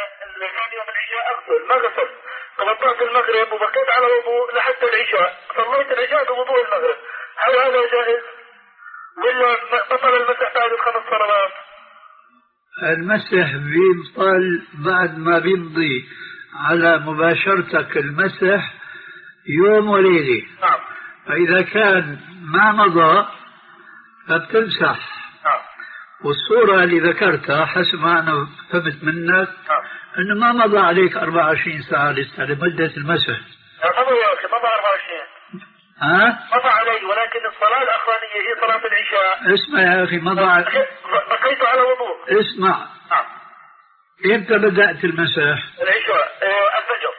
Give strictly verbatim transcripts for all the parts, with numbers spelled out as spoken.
اللي كان يوم العشاء أغسل ما غسل، توضأت المغرب وبقيت على وضوء لحتى العشاء، صليت العشاء بوضوء المغرب، هل هذا جائز؟ ولا بطل المسح بعد الخمس صلوات؟ المسح بيبطل بعد ما بيمضي على مباشرتك المسح يوم وليلة. نعم. فإذا كان ما مضى فبتمسح. نعم. والصورة اللي ذكرتها حسب ما أنا فهمت منك نعم. أنه ما مضى عليك أربعة وعشرين ساعة لسه لمدة المسح. مضى يا أخي، مضى أربعة وعشرين. ها؟ مضى علي، ولكن الصلاة الأخرانية هي صلاة العشاء. اسمع يا أخي، مضى على... بقيت على وضوء. اسمع. نعم. إمتى بدأت المسح؟ العشاء. اه الفجر.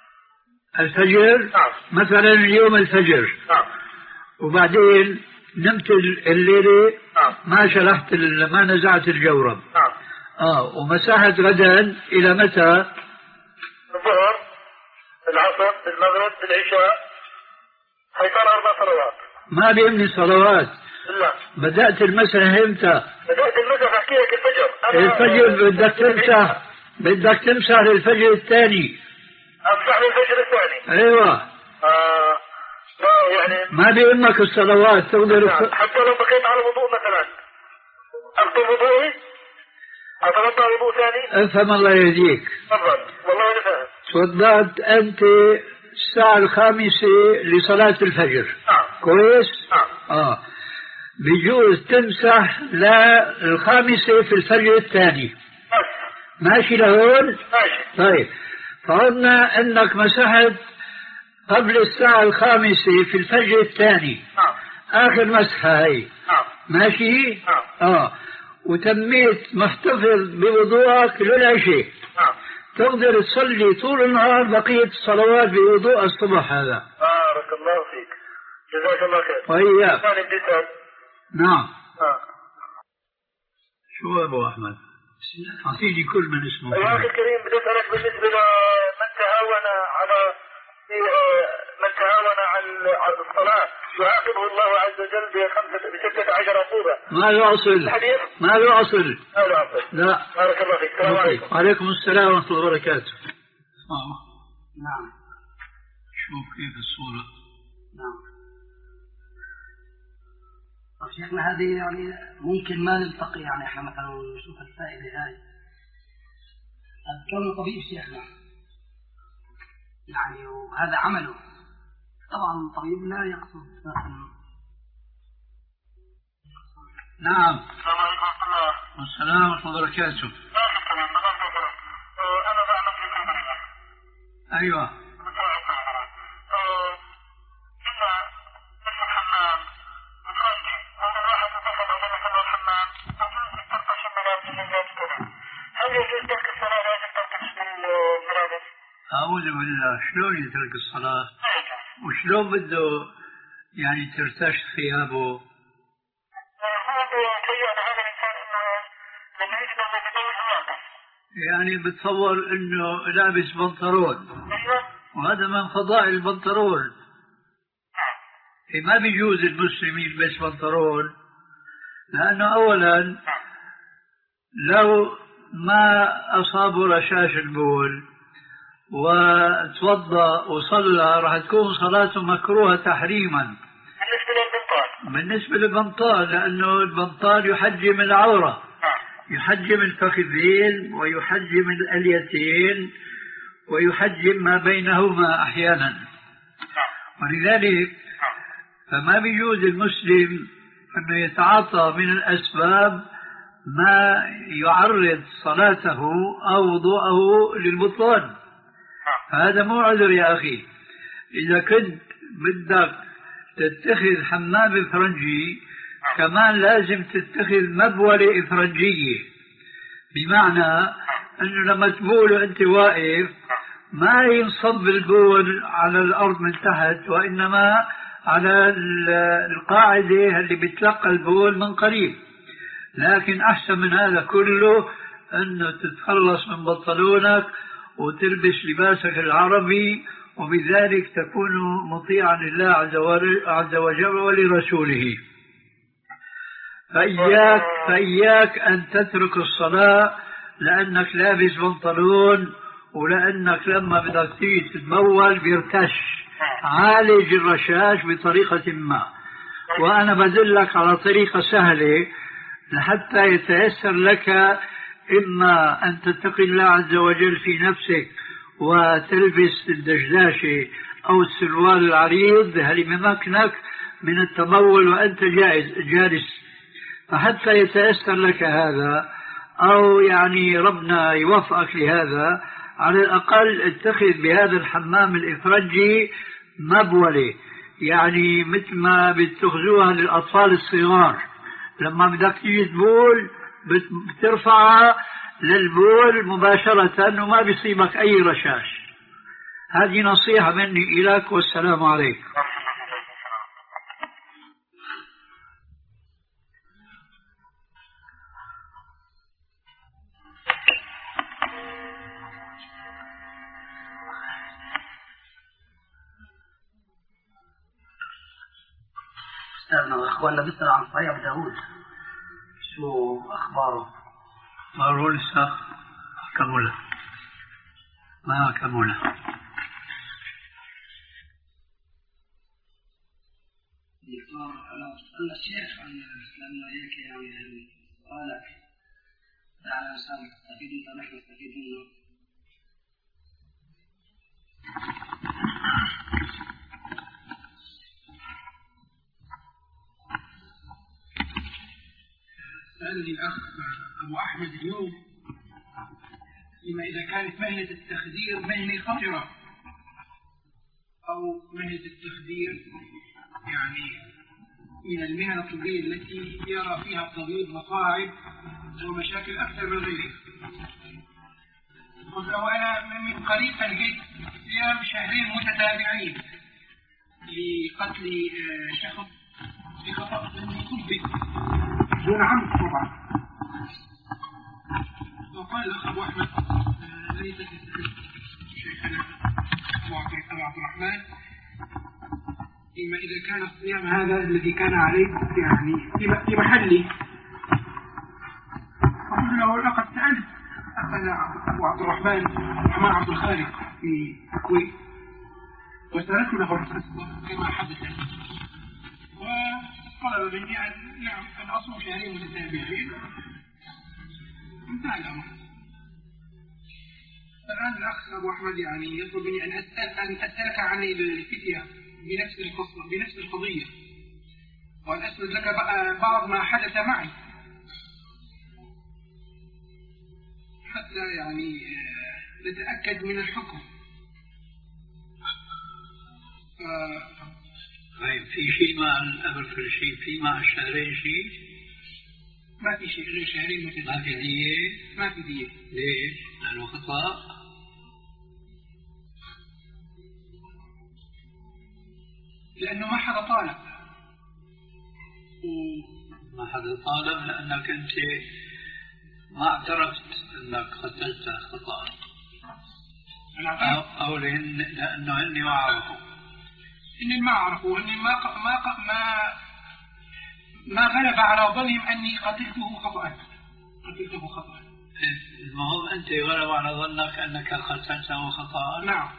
الفجر؟ نعم. مثلا اليوم الفجر. نعم. وبعدين نمت الليلة. نعم. ما شلحت ما نزعت الجورب. نعم. اه ومسحت غدا إلى متى؟ الظهر، العصر، المغرب، العشاء، هي صار أربع صلوات. ما بيهمني صلوات. لا. بدأت المسح امتى؟ بدأت المسح أحكي لك الفجر. الفجر بدك تمسح، بدك تمسح للفجر الثاني. أمسح للفجر الثاني. ايوه. آه. يعني ما بيهمك الصلوات تقدر. نعم. حتى لو بقيت على وضوء مثلا أبطل وضوئي؟ أتوضأ وضوء ثاني؟ افهم الله يهديك. تفضل، والله أنا فاهم. توضأت أنت الساعة الخامسة لصلاة الفجر. نعم. كويس؟ نعم. اه بيجوز تمسح للخامسة في الفجر الثاني. ماشي لهون؟ ماشي. طيب فرضنا أنك مسحت قبل الساعة الخامسة في الفجر الثاني. نعم. آخر مسحة هاي. نعم. ماشي؟ نعم. آه وتميت محتفظ بوضوءك للعشاء. نعم. تقدر تصلي طول النهار بقية الصلوات بوضوء الصبح هذا. بارك الله فيك، جزاك الله خير. وإياك. نعم. آه. شو أبو أحمد؟ أعطيني كل من اسمه. يا أخي الكريم بدي أسألك بالنسبة لمن تهاون على من تهاون عن الصلاة يعاقبه الله عز وجل بخمسة بستة عشر عقوبة. ما له أصل. ما له أصل. ما له أصل. لا. بارك الله فيك. السلام عليكم. وعليكم السلام ورحمة الله وبركاته. نعم. شوف كيف الصورة. نعم. طيب شيخنا هذه يعني ممكن ما نلتقي، يعني احنا مثلا نشوف الفائدة هاي. الكون طبيب شيخنا يعني وهذا عمله، طبعا طبيب لا يقصد مثلا. نعم. السلام عليكم ورحمة الله. والسلام ورحمة الله وبركاته. أنا بعمل في الكلية. أيوة. أعوذ بالله، شلون يترك الصلاة؟ وشلون بده يعني ترتاش ثيابه؟ يعني بتصور انه لابس بنطلون، وهذا من فضائل البنطلون. ما بيجوز المسلم يلبس بنطلون، لأنه أولا لو ما أصابه رشاش البول وتوضأ وصلى راح تكون صلاته مكروهة تحريما. بالنسبة للبنطال، لأنه البنطال يحجم العورة، يحجم الفخذين ويحجم الأليتين ويحجم ما بينهما أحيانا، ولذلك فما بيجوز المسلم أنه يتعاطى من الأسباب ما يعرض صلاته أو وضوءه للبطلان. هذا مو عذر يا أخي. إذا كنت بدك تتخذ حمام إفرنجي كمان لازم تتخذ مبولة إفرنجية، بمعنى أنه لما تبول وأنت واقف ما ينصب البول على الأرض من تحت، وإنما على القاعدة اللي بتلقى البول من قريب. لكن أحسن من هذا كله أنه تتخلص من بنطلونك وتلبس لباسك العربي، وبذلك تكون مطيعا لله عز وجل ولرسوله. فإياك, فإياك أن تترك الصلاة لأنك لابس بنطلون ولأنك لما بدك تيجي تتبول بيرتش. عالج الرشاش بطريقة ما، وأنا بدلك على طريقة سهلة لحتى يتيسر لك إما أن تتقي الله عز وجل في نفسك وتلبس الدشداشة أو السروال العريض اللي بمكنك من التبول وأنت جائز جالس، فحتى يتيسر لك هذا أو يعني ربنا يوفقك لهذا، على الأقل اتخذ بهذا الحمام الإفرنجي مبولة، يعني مثل ما بتخذوها للأطفال الصغار لما بدك تيجي تبول بترفعها للبول مباشرة وما بيصيبك أي رشاش. هذه نصيحة مني إليك والسلام عليكم. أستاذنا وإخواننا بيسأل عن صحيح داود، شو أخباره؟ ما لسه كمله ما كمله. دكتور أنا سألنا الشيخ عن لأنه هيك يعني قالك دعنا الإنسان تستفيد منه نحن نستفيد منه. سألني الأخ أبو أحمد اليوم فيما إذا كانت مهنة التخدير مهنة خطرة أو مهنة التخدير يعني من المهن الطبية التي يرى فيها الطبيب مصاعب ومشاكل أكثر من غيره. قلت له أنا من قريب أنهيت صيام شهرين متتابعين لقتل شخص بخطأ طبي دون عمد طبعا. وقال الأخ أبو أحمد ليس شيخنا أبو عبد الرحمن إما إذا كان الصيام هذا الذي كان عليه يعني في محلي. أقول له لقد سألت أخذ أبو عبد الرحمن الرحمن عبد الخالق في الكويت وسألت له كما حدث وطلب مني أن نعم أن أصوم شهرين متتابعين. انتهى الأمر. الآن الأخ أبو أحمد يعني يطلب مني أن أسأل أن أسألك عن الفتية بنفس القصة بنفس القضية، وأن أسرد لك بعض ما حدث معي حتى يعني نتأكد من الحكم. طيب في شيء مع الأمر في شيء في مع الشهرين شيء؟ ما في شيء غير شهرين متتابعين. ما في دية؟ ما في دية. ليش؟ لأنه خطأ؟ لأنه ما حدا طالب. ما حدا طالب لأنك أنت ما اعترفت أنك قتلت خطأ. أو, أو لأن لأنه هني ما عرفوا. إني ما عرفوا إني ما ق... ما ق... ما ما غلب على ظنهم أني قتلته خطأ. قتلته خطأ. المهم أنت غلب على ظنك أنك قتلته خطأ. نعم.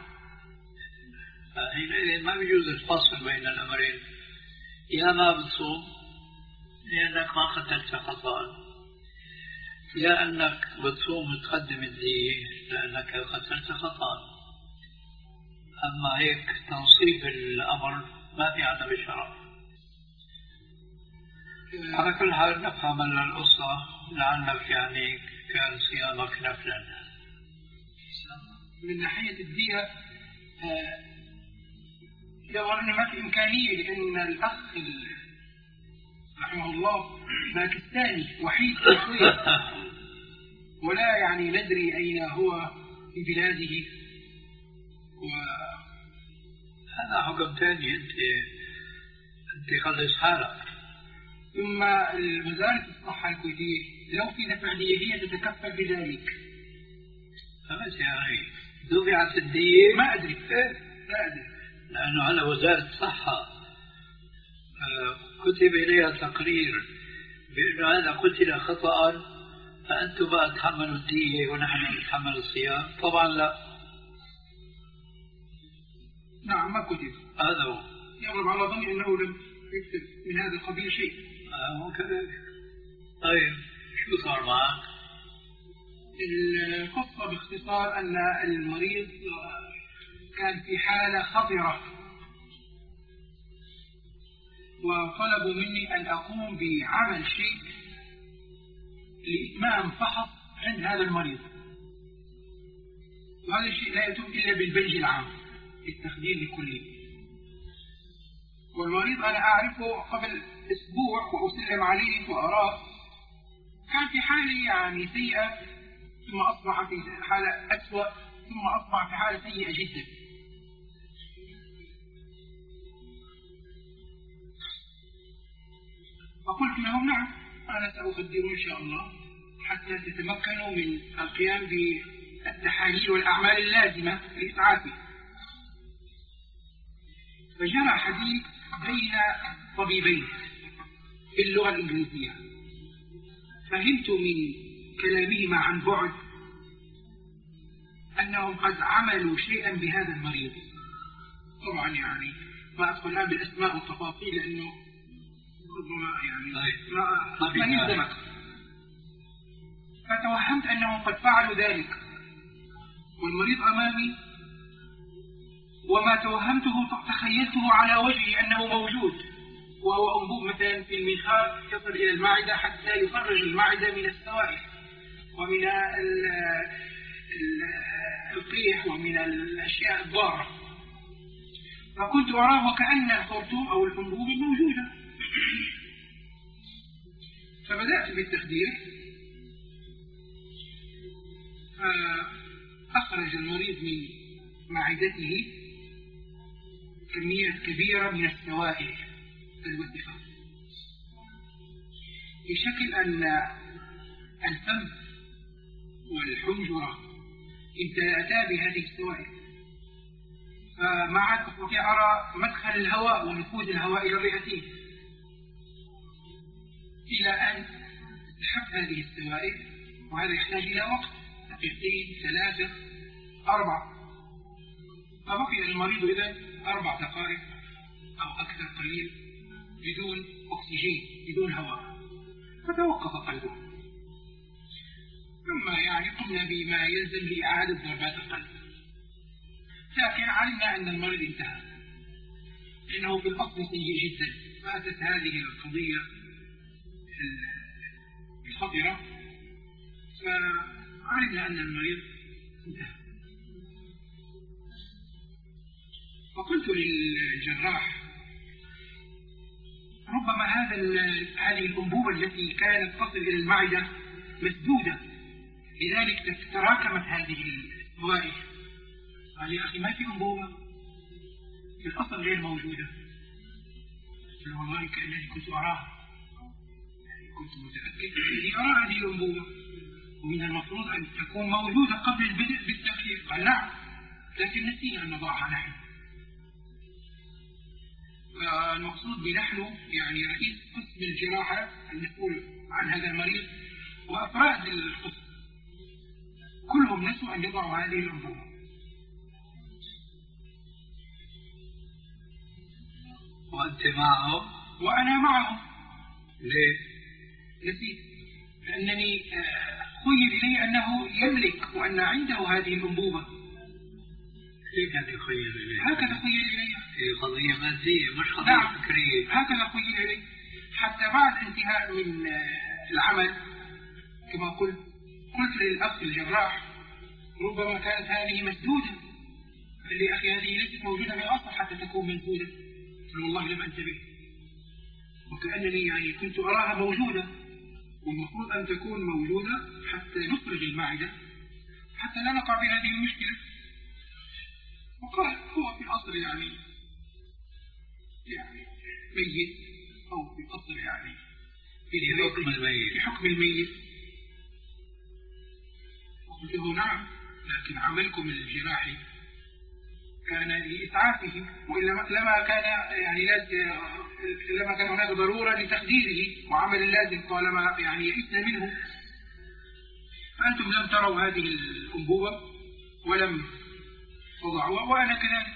حينئذ ما بيجوز الفصل بين الأمرين، يا ما بتصوم لأنك ما قتلت خطأ، يا أنك بتصوم وتقدم الدية لأنك قتلت خطأ. أما هيك تنصيب الأمر ما في عنا بشرع. على كل حال نفهم القصة لعلك يعني كان صيامك نفلا. من ناحية الدية آه يظهر أن ما في إمكانية، لأن الأخ رحمه الله باكستاني وحيد في الكويت ولا يعني ندري أين هو في بلاده، وهذا حكم ثاني. أنت أنت خلص حالك. ثم وزارة الصحة الكويتية لو في دفع دية هي تتكفل بذلك. فبس يعني دفعت الدية ما أدري لا أدري لأنه على وزارة الصحة كتب إليها تقرير بأنه هذا قتل خطأ فأنتم بقى تحملوا الدية ونحن نتحمل الصيام؟ طبعا لا. نعم ما كتب هذا هو. يغلب على ظني أنه لم يكتب من هذا القبيل شيء. آه هو كذلك. طيب شو صار معك؟ القصة باختصار أن المريض كان في حالة خطرة وطلبوا مني أن أقوم بعمل شيء لإتمام فحص عند هذا المريض، وهذا الشيء لا يتم إلا بالبنج العام التخدير لكله. والمريض أنا أعرفه قبل أسبوع وأسلم عليه وأراه كان في حالة يعني سيئة، ثم أصبح في حالة أسوأ، ثم أصبح في حالة سيئة جدا. فقلت لهم نعم أنا سأخدر إن شاء الله حتى تتمكنوا من القيام بالتحاليل والأعمال اللازمة لإسعافه. فجرى حديث بين طبيبين باللغة الإنجليزية، فهمت من كلامهما عن بعد أنهم قد عملوا شيئا بهذا المريض. طبعا يعني ما أدخل الآن بالأسماء والتفاصيل لأنه ربما يعني ما يلزمك، فتوهمت أنهم قد فعلوا ذلك والمريض أمامي، وما توهمته تخيلته على وجهي أنه موجود، وهو أنبوب مثلا في المنخار يصل إلى المعدة حتى يخرج المعدة من السوائل ومن القيح ومن الأشياء الضارة، فكنت أراه وكأن الخرطوم أو الأنبوب موجودة. فبدأت بالتخدير، فأخرج المريض من معدته كميات كبيرة من السوائل الوسخة بشكل أن الفم والحنجرة امتلأتا بهذه السوائل، فما عاد أستطيع أرى مدخل الهواء ونفوذ الهواء إلى الرئتين، إلى أن تسحب هذه السوائل، وهذا يحتاج إلى وقت دقيقتين ثلاثة أربع، فبقي المريض إذن أربع دقائق أو أكثر قليل بدون أكسجين بدون هواء، فتوقف قلبه. ثم يعني قمنا بما يلزم لإعادة ضربات القلب، لكن علمنا أن المريض انتهى لأنه في الأصل سيء جدا. فأتت هذه القضية الخطرة فعلمنا أن المريض انتهى. فقلت للجراح ربما هذا هذه الأنبوبة التي كانت تصل إلى المعدة مسدودة، لذلك تراكمت هذه السوائل. قال يا أخي ما في أنبوبة، في الأصل غير موجودة. قلت والله كأنني كنت أراها، كنت متأكد أنني أرى هذه الأنبوبة ومن المفروض أن تكون موجودة قبل البدء بالتخدير. قال نعم لكن نسينا أن نضعها نحن. المقصود بنحن يعني رئيس قسم الجراحة المسؤول عن هذا المريض وأفراد القسم كلهم نسوا أن يضعوا هذه الأنبوبة. وأنت معهم؟ وأنا معهم. ليه؟ نسيت، لأنني خيل إلي أنه يملك وأن عنده هذه الأنبوبة. كيف هذه خيل إلي؟ هكذا خيل إلي. هي قضية مادية مش قضية نعم. فكرية. هكذا خيل إلي، حتى بعد انتهاء من العمل كما قلت قلت للأخ الجراح ربما كانت هذه مسدودة. قال لي أخي هذه ليست موجودة من الأصل حتى تكون مسدودة. قلت والله لم أنتبه، وكأنني يعني كنت أراها موجودة، والمفروض أن تكون موجودة حتى نخرج المعدة حتى لا نقع في هذه المشكلة. وقال هو في الأصل يعني يعني ميت، أو في الأصل يعني في حكم الميت. في حكم الميت. قلت له نعم، لكن عملكم الجراحي كان لإسعافه، وإلا لما كان يعني لما كان هناك ضرورة لتخديره وعمل اللازم طالما يعني يئسنا منه. فأنتم لم تروا هذه الأنبوبة ولم تضعوها وأنا كذلك.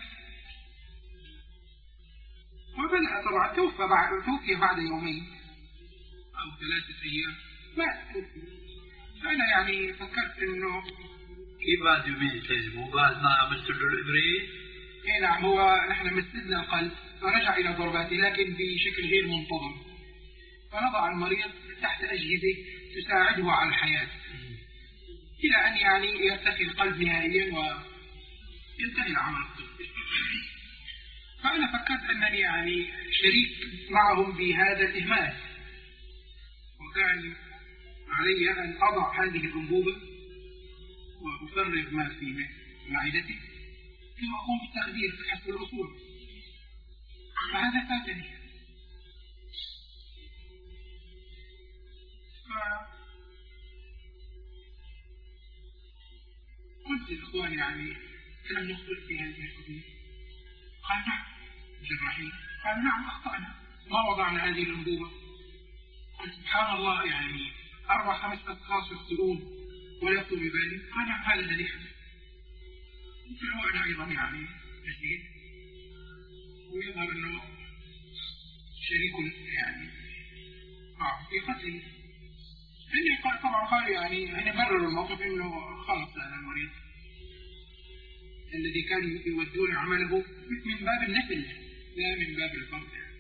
وبدأ طبعا توفى بعد توفي بعد يومين أو ثلاثة أيام ما توفي. فأنا يعني فكرت إنه كيف بعد يومين ثلاثة مو بعد ما عملت له الإبرة؟ إيه نعم، هو نحن مسدنا القلب فرجع إلى ضرباته لكن بشكل غير منتظم، فنضع المريض تحت أجهزة تساعده على الحياة إلى أن يعني يرتخي القلب نهائيا وينتهي العمل الطبي. فأنا فكرت أنني يعني شريك معهم بهذا الإهمال، وكان علي أن أضع هذه الأنبوبة وأفرغ ما في معدتي ثم أقوم بالتخدير حسب الأصول، فهذا فاتني. قلت لإخواني يعني لم نخبر في هذه القضية؟ قال نعم. الجراحين قال نعم أخطأنا ما وضعنا هذه الأنبوبة. قلت سبحان الله يعني أربع خمس أشخاص يخطئون ولا يخطئ ببالي. قال نعم هذا الذي حدث. قلت له أنا أيضا يعني جديد ويظهر أنه شريك يعني آه في قتله. إني قال طبعا قال يعني أنا برر الموقف إنه خلص هذا المريض الذي كان يودون عمله من باب النفل لا من باب الفرض يعني.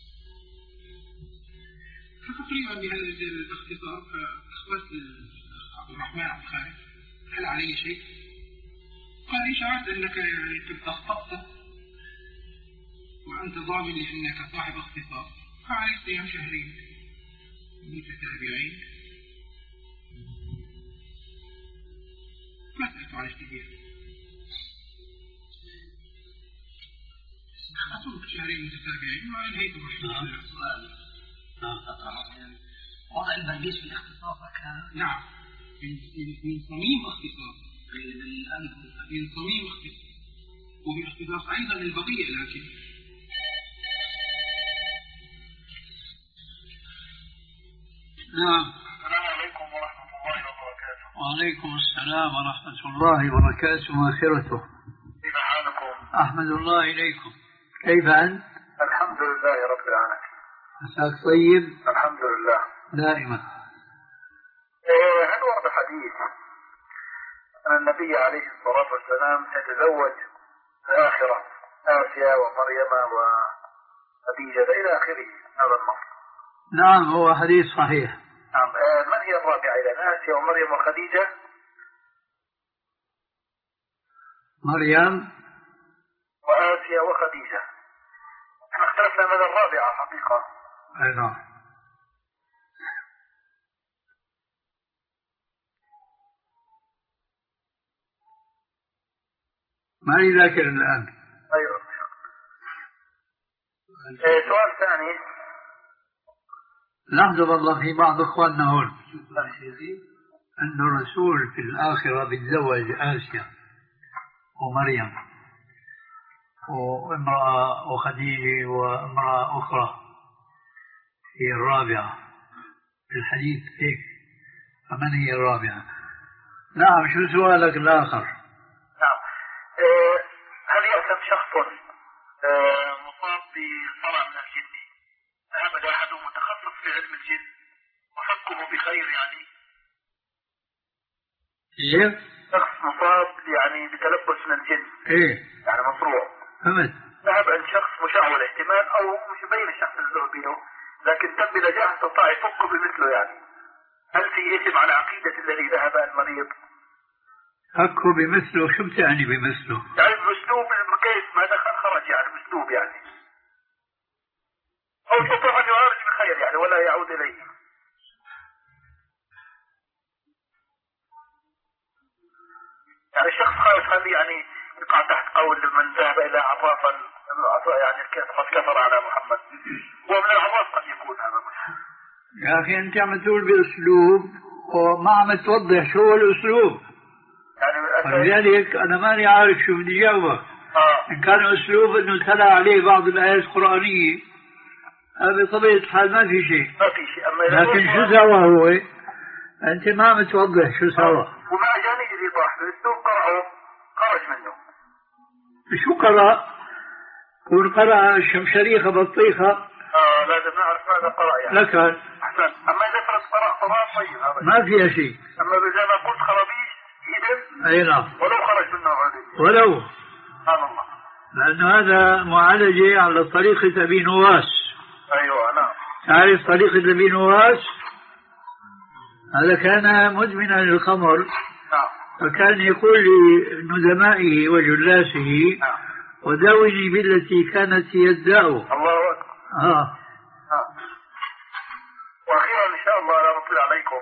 فتقريبا بهذا الاختصار أخبرت عبد الرحمن عبد الخالق هل علي شيء؟ قال لي شعرت أنك يعني قد أخطأت وأنت ضامن لأنك صاحب اختصار فعليك صيام شهرين متتابعين. ما سألت عن اشتهير أصبت شهرين متتابعين وأنهيت رحمة الله. وضع البرقيس في الاختصاص كان نعم من صميم اختصاص من صميم اختصاص وباختصاص أيضا البقية. لكن نعم. السلام عليكم ورحمة الله وبركاته. وعليكم السلام ورحمة الله وبركاته وآخرته. كيف حالكم؟ أحمد الله إليكم. كيف أنت؟ الحمد لله رب العالمين. مساك طيب؟ الحمد لله دائما. هل ورد حديث أن النبي عليه الصلاة والسلام يتزوج في الآخرة آسيا ومريم وخديجة إلى آخره هذا النص؟ نعم هو حديث صحيح. نعم. من هي الرابعة إذا؟ آسيا ومريم وخديجة؟ مريم وآسيا وخديجة. احنا اختلفنا من الرابعة حقيقة. أي نعم. ما لي ذاكر الآن. أيوة. إيه سؤال ثاني. لاحظوا والله في بعض إخواننا هون أن الرسول في الآخرة بيتزوج آسيا ومريم وامرأة وخديجة وامرأة أخرى هي الرابعة في الحديث هيك. فمن هي الرابعة؟ نعم. شو سؤالك الآخر؟ نعم. إيه هل يأثم شخص إيه مصاب بصرع من الجن ذهب لأحد متخصص في علم الجن وفكه بخير يعني؟ إيه؟ شخص مصاب يعني بتلبس من الجن. إيه؟ يعني مصروع. فهمت. ذهب عند شخص مشعوذ احتمال أو مش بين الشخص اللي ذهب به، لكن تم بنجاح استطاع يفكه بمثله يعني. هل في اسم على عقيدة الذي ذهب المريض؟ فكه بمثله. شو بتعني بمثله؟ يعني بأسلوب كيف ما دخل خرج يعني بأسلوب يعني. أو استطاع أن يعالج بخير يعني ولا يعود إليه. يعني الشخص خايف هل يعني يقع تحت قول من ذهب إلى عرافا يعني فقد كفر على محمد. ومن العراف قد يكون هذا مش. يا أخي أنت عم تقول بأسلوب وما عم توضح شو هو الأسلوب. يعني لذلك أنا ماني عارف شو بدي جاوبك. آه. إن كان أسلوب إنه تلا عليه بعض الآيات القرآنية هذا بطبيعة الحال ما في شيء. ما في شيء. أما لكن شو سوى هو؟ أنت ما متوضح شو سوى؟ وما جاني اللي طاح في السوق قرعه خرج منه. شو قرأ؟ كون قرأ الشمشريخة بطيخة اه لازم نعرف ماذا قرأ يعني. لكن أحسن. أما إذا فرض قرأ قرآن طيب هذا ما فيها شيء. أما إذا ما قلت خرابيش يدم أي نعم ولو خرج منه عليه ولو، سبحان الله. لأنه هذا معالجة على طريقة أبي نواس. أيوة نعم. تعرف طريقة أبي نواس؟ هذا كان مدمنا للخمر، نعم. فكان يقول لندمائه وجلاسه نعم. وداوني بالتي كانت هي الداء. الله أكبر. آه. آه. وأخيرا إن شاء الله لا نطيل عليكم.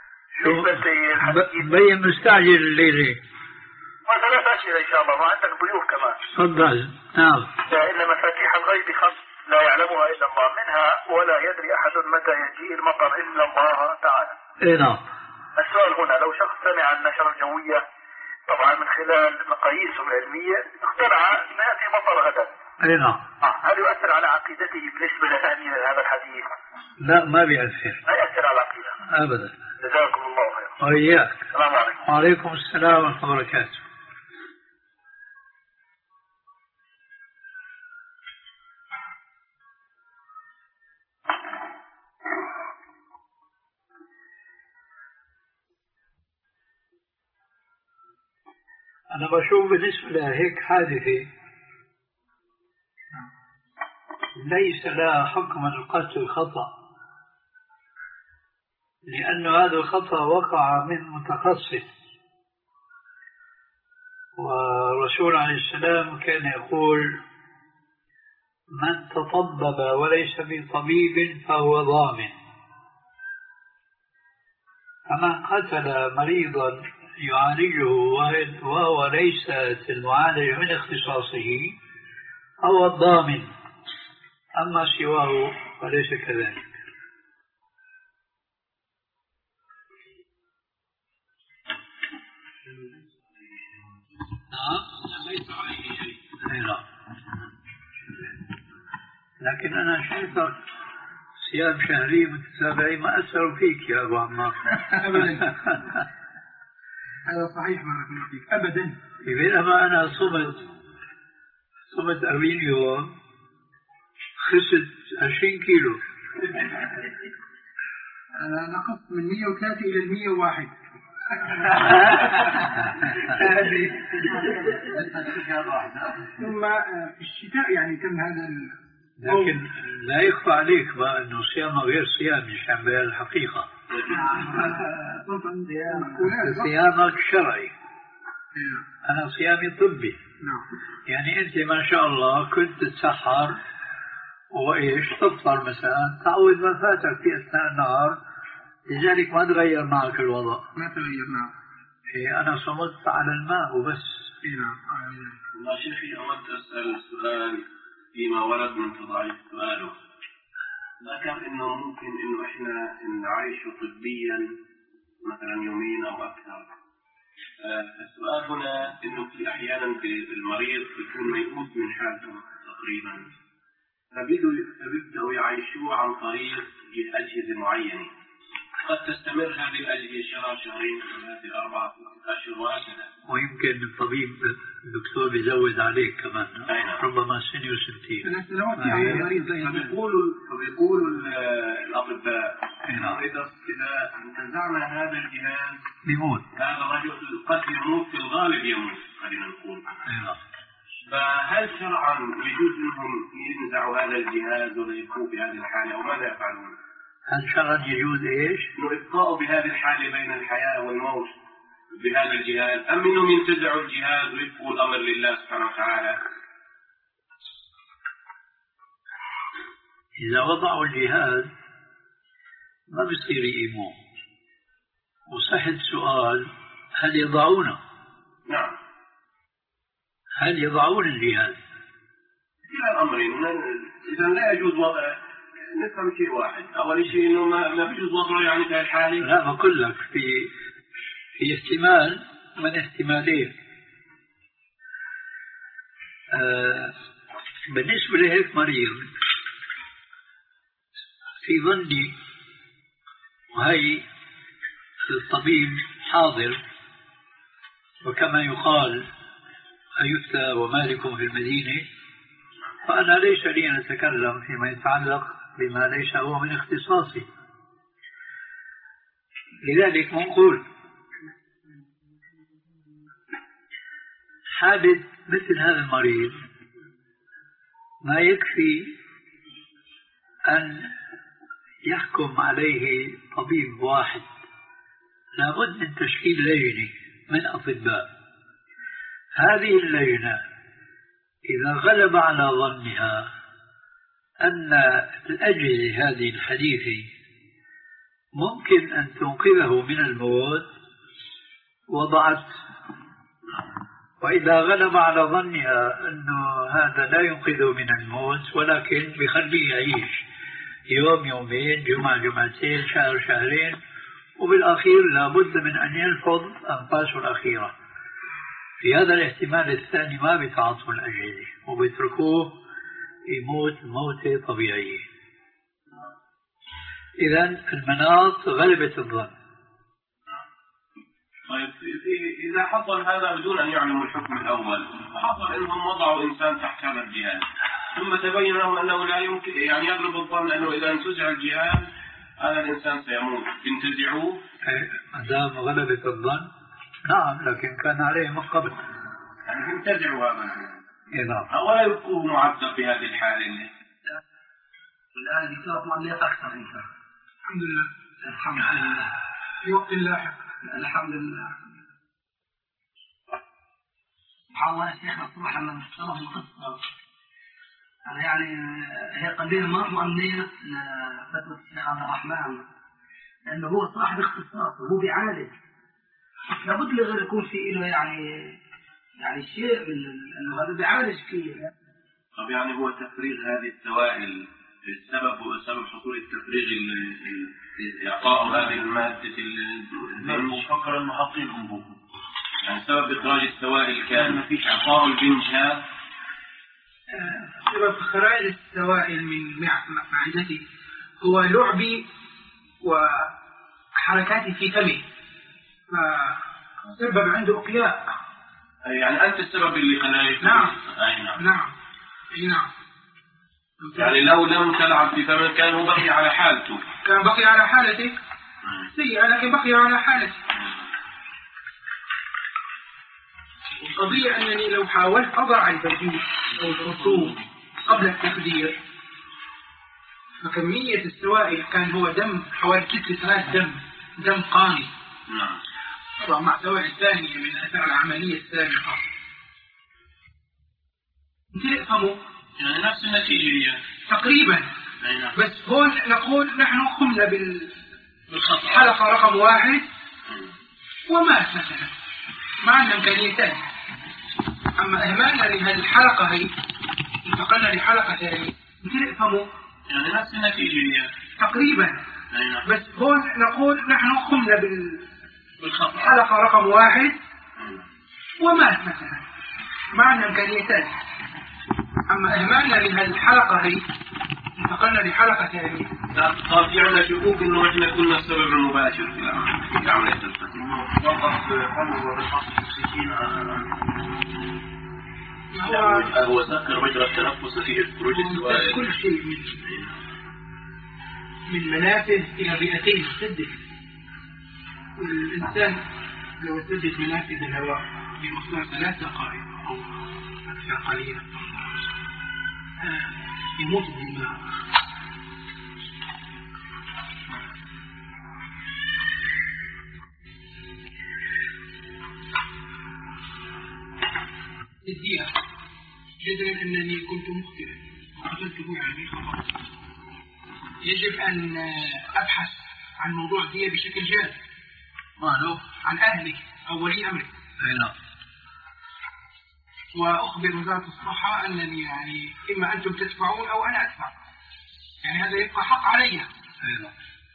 شو مبين مستعجل الليلة. وثلاث أسئلة إن شاء الله وعندك ضيوف كمان. تفضل. نعم. إن مفاتيح الغيب خمس لا يعلمها إلا الله، منها ولا يدري أحد متى يجيء المطر إلا الله تعالى. إيه نعم. السؤال هنا لو شخص سمع النشرة الجوية طبعا من خلال مقاييسه العلمية اقتنع أن يأتي مطر غدا. إيه نعم. هل يؤثر على عقيدته بالنسبة لأهمية هذا الحديث؟ لا ما بيأثر. لا يؤثر على العقيدة. أبدا. جزاكم الله خير. وإياك. السلام عليكم. وعليكم السلام ورحمة الله وبركاته. أنا بشوف بالنسبة لهيك حادثة ليس لها حكم القتل خطأ، لأن هذا الخطأ وقع من متخصص، والرسول عليه السلام كان يقول من تطبب وليس بطبيب فهو ضامن. فمن قتل مريضا يعالجه وهو ليس المعالج من اختصاصه هو الضامن، أما سواه فليس كذلك. ليس عليه شيء. لا. لكن أنا شايفك صيام شهرين متتابعين ما أثروا فيك يا أبو عمار. أبدا. هذا صحيح ما أقول فيك أبدا. بينما أنا صمت صمت أربعين يوم خسرت عشرين كيلو. أنا نقصت من مئة وثلاثة إلى مئة وواحد. ثم في الشتاء يعني تم هذا. لكن لا يخفى عليك بقى أنه صيامه غير صيام مش عم بيان الحقيقة. صيامك شرعي، أنا صيامي طبي. يعني أنت ما شاء الله كنت تتسحر وإيش تفطر مثلا تعود ما فاتك في أثناء النهار، لذلك ما تغير معك الوضع. ما تغير نعم. إيه أنا صمت على الماء وبس. إيه نعم. والله شيخي أود أسأل سؤال فيما ورد من تضعيف سؤاله. ذكر إنه ممكن إنه إحنا نعيش طبيا مثلا يومين أو أكثر. السؤال هنا إنه في أحيانا المريض يكون ميؤوس من حالته تقريبا، فبيبدأوا يعيشوه عن طريق أجهزة معينة، قد تستمر هذه الأجهزة شهر شهرين ثلاثة أربعة أشهر وهكذا. ويمكن الطبيب الدكتور بيزود عليك كمان ربما سنة وسنتين. ثلاث سنوات يعني المريض. فبيقولوا فبيقولوا الأطباء إنه إذا إذا انتزعنا هذا الجهاز بيموت هذا الرجل قد يموت، في الغالب يموت خلينا نقول. فهل شرعا يجوز لهم ينزعوا هذا الجهاز ولا يبقوا بهذه الحالة أو ماذا يفعلون؟ هل شرعا يجوز إيش؟ إنه إبقاء بهذه الحالة بين الحياة والموت بهذا الجهاز، أم إنهم ينتزعوا الجهاز ويبقوا الأمر لله سبحانه وتعالى؟ إذا وضعوا الجهاز ما بيصير يقيموه. وصح السؤال هل يضعونه؟ نعم. هل يضعون الجهاز؟ كلا الأمرين. إذا لا يجوز وضع، نفهم شيء واحد. أول شيء إنه ما ما بيجوز وضعه يعني في الحالة. لا بقول لك في في احتمال من احتمالين. آه بالنسبة لهيك مريض في ظني، وهي الطبيب حاضر، وكما يقال أيفتى ومالك في المدينة، فأنا ليس لي أن أتكلم فيما يتعلق بما ليس هو من اختصاصي. لذلك نقول حادث مثل هذا المريض ما يكفي أن يحكم عليه طبيب واحد، لابد من تشكيل لجنة من أطباء. هذه اللجنة إذا غلب على ظنها أن الأجهزة هذه الحديثة ممكن أن تنقذه من الموت وضعت، وإذا غلب على ظنها أنه هذا لا ينقذه من الموت ولكن بيخليه يعيش يوم يومين جمعة جمعتين شهر شهرين، وبالأخير لابد من أن يلفظ أنفاسه الأخيرة، في هذا الاحتمال الثاني ما بيتعاطوا الأجهزة وبيتركوه يموت موتة طبيعية. إذن المناط غلبة الظن. طيب إذا حصل هذا بدون أن يعلموا الحكم الأول، حصل أنهم وضعوا إنسان تحت هذا الجهاز ثم تبين لهم أنه لا يمكن، يعني يغلب الظن أنه إذا انتزع الجهاز هذا الإنسان سيموت، ينتزعوه؟ ما دام غلبة الظن نعم، لكن كان عليه من قبل يعني ينتزعوا هذا نعم. أولا يبقوا معذب في هذه الحالة اللي الآن دكتور مؤلف أكثر إن شاء الله. الحمد لله الحمد لله في وقت لاحق. الحمد لله. سبحان الله يا شيخنا، الصراحة من شرف القصة أنا يعني هي قليلا ما مؤمنية لفتوى الشيخ عبد الرحمن، لأنه هو صاحب اختصاص وهو بيعالج، لابد لغير يكون في له يعني يعني شيء من أنه هذا بيعالج فيه. طب يعني هو تفريغ هذه السوائل السبب هو سبب حصول التفريغ إعطاء هذه المادة المفكرة المحطين أنبوه، يعني سبب إخراج السوائل كان ما فيش إعطاء البنج هذا. سبب خراج السوائل من معدتي هو لعبي وحركاتي في فمي، فسبب عنده أقياء. يعني أنت السبب اللي خلاه. نعم. أي نعم. نعم. أي نعم. يعني لو لم تلعب في فمه كان هو بقي على حالته. كان بقي على حالته سيئة، لكن بقي على حالته. القضية أنني لو حاولت أضع البديل أو الرسوم قبل التخدير فكمية السوائل كان هو دم حوالي ست لترات دم دم قاني. نعم. طبعا مع سوائل ثانية من أثر العملية السابقة. انت تفهموا؟ يعني نفس النتيجة هي تقريبا. نعم. بس هون نقول نحن قمنا بالحلقة رقم واحد ومات مثلا ما عندنا إمكانيتين، أما إهمالنا لهذه الحلقة هي انتقلنا لحلقة ثانية. انت تفهموا؟ يعني نفس النتيجة هي تقريبا. نعم. بس هون نقول نحن قمنا بالحلقة رقم واحد ومات مثلا ما عندنا إمكانيتين، أما إهمالنا لهذه الحلقة هي انتقلنا لحلقة ثانية. طب يعني شكوك إنه إحنا كنا السبب المباشر في عملية القتل. وقف فمه وبالحق السكين هو هو سكر مجرى التنفس في خروج السوائل. كل شيء من من منافذ إلى رئتين سدد. الإنسان لو سدد منافذ الهواء بمقدار ثلاث دقائق أو أكثر قليلا يموت بالماء. الدية جدلا أنني كنت مخطئا وقتلته يعني خطأ، يجب أن أبحث عن موضوع الدية بشكل جاد عن أهلي أو ولي أمري. نعم. وأخبر وزارة الصحة أنني يعني إما أنتم تدفعون أو أنا أدفع، يعني هذا يبقى حق علي. نعم.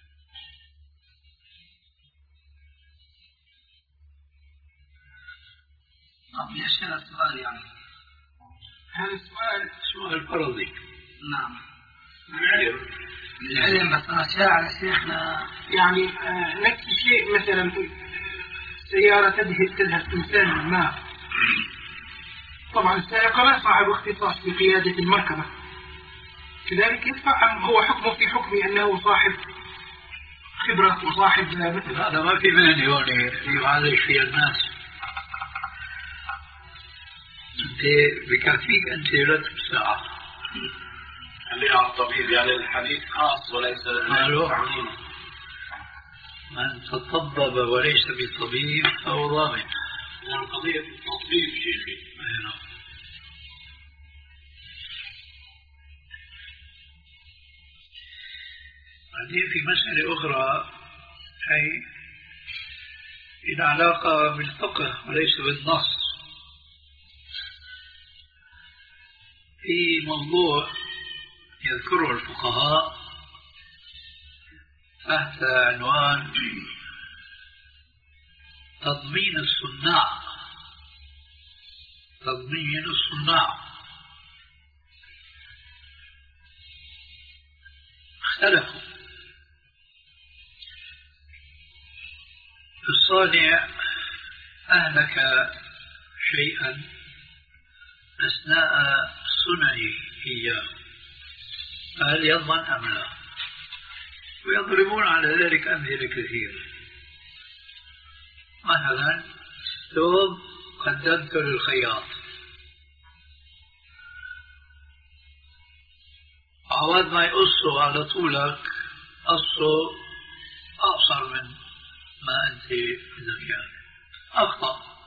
طب ليش هذا السؤال يعني؟ هذا السؤال سؤال فرضي. نعم. نعرف العلم بس أنا شاعر شيخنا يعني آه نفس الشيء مثلا سيارة تذهب تذهب إنسان ما، طبعا السائق لا صاحب اختصاص في قيادة المركبة، كذلك يدفع هو حكمه في حكم أنه صاحب خبرة وصاحب مثل هذا ما في مانع هون يعالج فيها الناس. أنت بكفيك أنت رتب ساعة اللي على الطبيب، يعني الحديث خاص وليس تعميم. من تطبب وليس بطبيب فهو ضامن. يعني قضية التطبيب شيخي. بعدين في مسألة أخرى هي العلاقة بالفقه وليس بالنص. في موضوع يذكره الفقهاء تحت عنوان تضمين الصناع. تضمين الصناع اختلفوا. الصانع أهلك شيئا أثناء صنعه إياه، فهل يضمن أم لا؟ ويضربون على ذلك أمثلة كثيرة. مثلا ثوب قدمته للخياط، عوض ما يقصه على طولك قصه أقصر من ما أنت بدك إياه، أخطأ.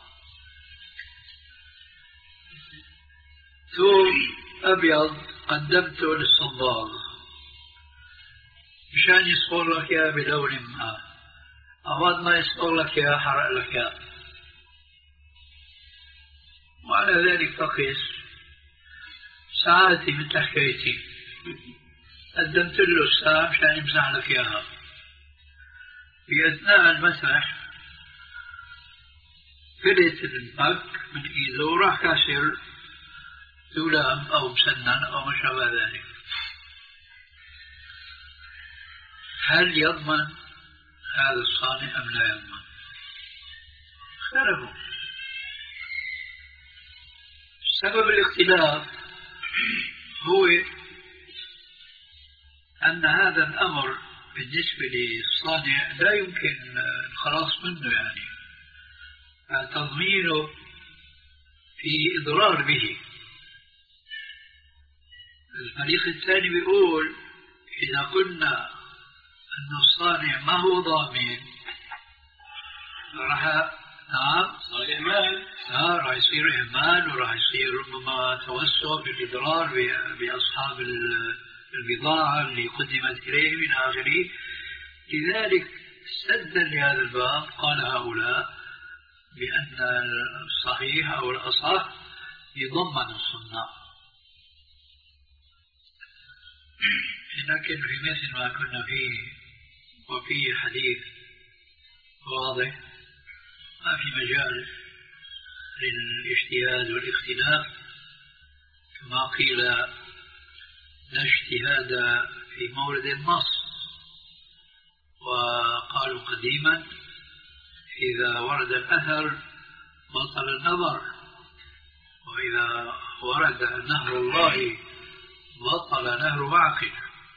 ثوب أبيض قدمته للصباغ مشان يصبغ لك إياه بلون ما، عوض ما يصبغ لك إياه حرق لك إياه. وعلى ذلك فقس ساعاتي مثل حكايتي، قدمت له الساعة مشان يمسح لك إياها، في أثناء المسح فلت المك من إيده وراح كاسر دولاب أو مسنن أو ما شابه ذلك. هل يضمن هذا الصانع أم لا يضمن؟ اختلفوا. سبب الاختلاف هو أن هذا الأمر بالنسبة للصانع لا يمكن الخلاص منه، يعني تضمينه في إضرار به. الفريق الثاني بيقول إذا قلنا أن الصانع ما هو ضامن راح نعم صار إهمال، آه راح يصير إهمال، وراح يصير ربما توسع في الإضرار بأصحاب البضاعة اللي قدمت إليه من آخره. لذلك سدا لهذا الباب قال هؤلاء بأن الصحيح أو الأصح يضمن الصناع. لكن في مثل ما كنا فيه وفي حديث واضح ما في مجال للاجتهاد والاختلاف، كما قيل لا اجتهاد في مورد النص. وقالوا قديما إذا ورد الأثر بطل النظر، وإذا ورد نهر الله بطل نهر معقل.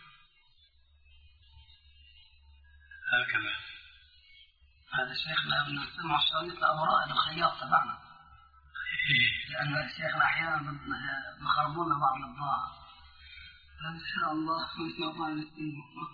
هكذا. هذا شيخنا ابن السمع الشريط الأمراء الخياط تبعنا، لأن شيخنا أحيانا بخربونا بعض البضاعة، فإن شاء الله مثل ما نستنبط.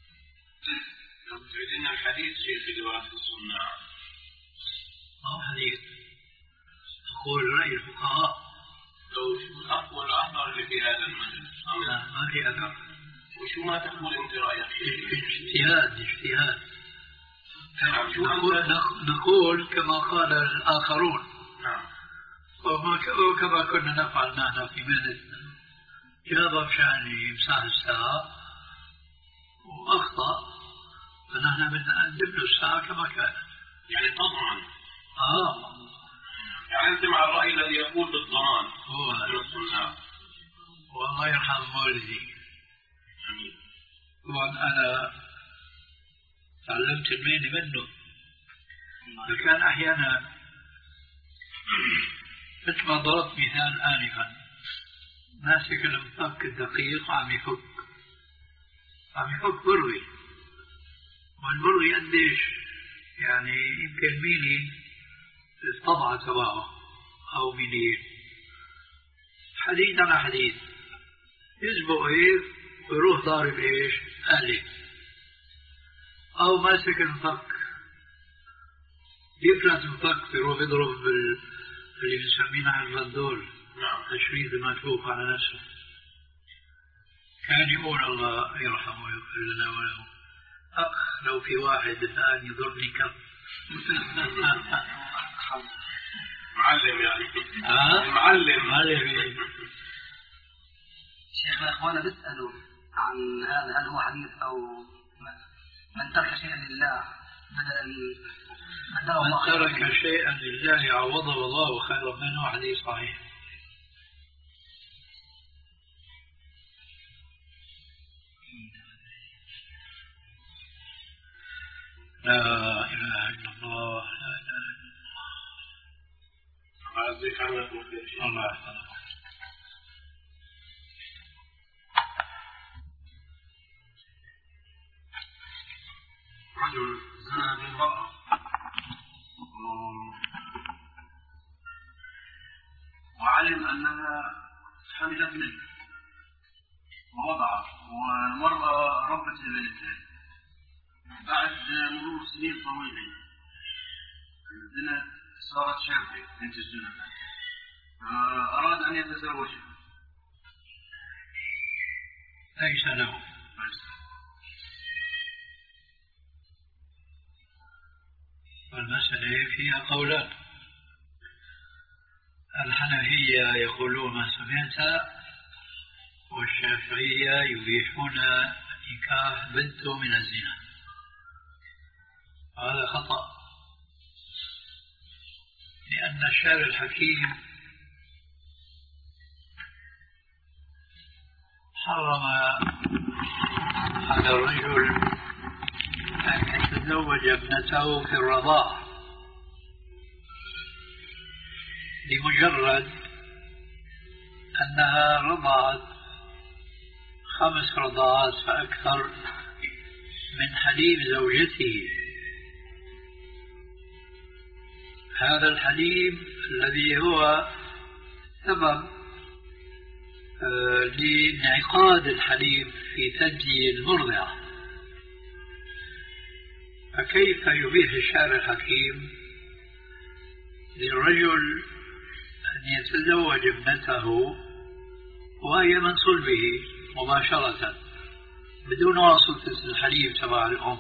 تريدين الحديث شيخ لواسط الصناع؟ ما هو حديث، تقول رأي الفقهاء. لو شو الأقوى الأثر اللي في هذا المجلس؟ لا ما في أثر. وشو ما تقول أنت رأيك؟ اجتهاد اجتهاد. نعم. نقول, نقول كما قال الآخرون. نعم. وكما كنا نفعل نحن في مهنتنا، جاب مشان يمسح الساعة وأخطأ، فنحن بدنا نقدم له الساعة كما كانت. يعني تضمن. آه. يعني أنت مع الرأي الذي يقول بالضمان. هو والله يرحم والدي. أمين. طبعا أنا تعلمت المهنة منه. فكان أحيانا مثل ما ضربت مثال آنفا، ماسك المفك الدقيق وعم يفك عم يفك بروي، والبروي قديش يعني يمكن ميلي الطبعة تبعه أو ميلين، حديد على حديد، يسبق هيك ويروح ضارب إيش آلي، أو ماسك المفك يفلت المفك يروح يضرب بال اللي بنسمينها الفندول، تشريد المنفوخ على نفسه. كان يقول الله يرحمه ويغفر لنا وله: أخ لو في واحد الآن يضرني كم. معلم يعني. آه؟ معلم معلم. شيخنا إخوانا بيسألوا عن هذا، هل هو حديث أو من ترك شيئا لله بدل من ترك شيئا لله عوضه الله خيرا منه، حديث صحيح. لا إله إلا الله، لا إله إلا الله. الله يحفظك. رجل زنى بامرأة وعلم أنها حملت منه ووضعت، والمرأة ربت البنتين. بعد مرور سنين طويلة البنت صارت شابة بنت الزنا، أراد أن يتزوجها. ليس له. والمسألة فيها قولان. الحنفية يقولون ما سمعت، والشافعية يبيحون نكاح بنته من الزنا. هذا خطأ، لأن الشارع الحكيم حرم على الرجل أن يتزوج ابنته في الرضاعة لمجرد أنها رضعت خمس رضعات فأكثر من حليب زوجته. هذا الحليب الذي هو سبب لانعقاد الحليب في ثدي المرضعة، فكيف يبيح الشارع الحكيم للرجل أن يتزوج ابنته وهي من صلبه مباشرة بدون واسطة الحليب تبع الأم؟